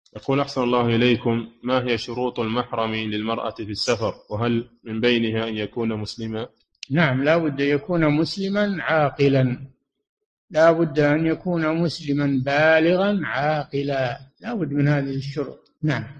يقول أحسن الله إليكم، ما هي شروط المحرم للمرأة في السفر، وهل من بينها أن يكون مسلما؟ نعم، لا بد يكون مسلما عاقلا، لا بد أن يكون مسلما بالغا عاقلا، لا بد من هذه الشروط. نعم.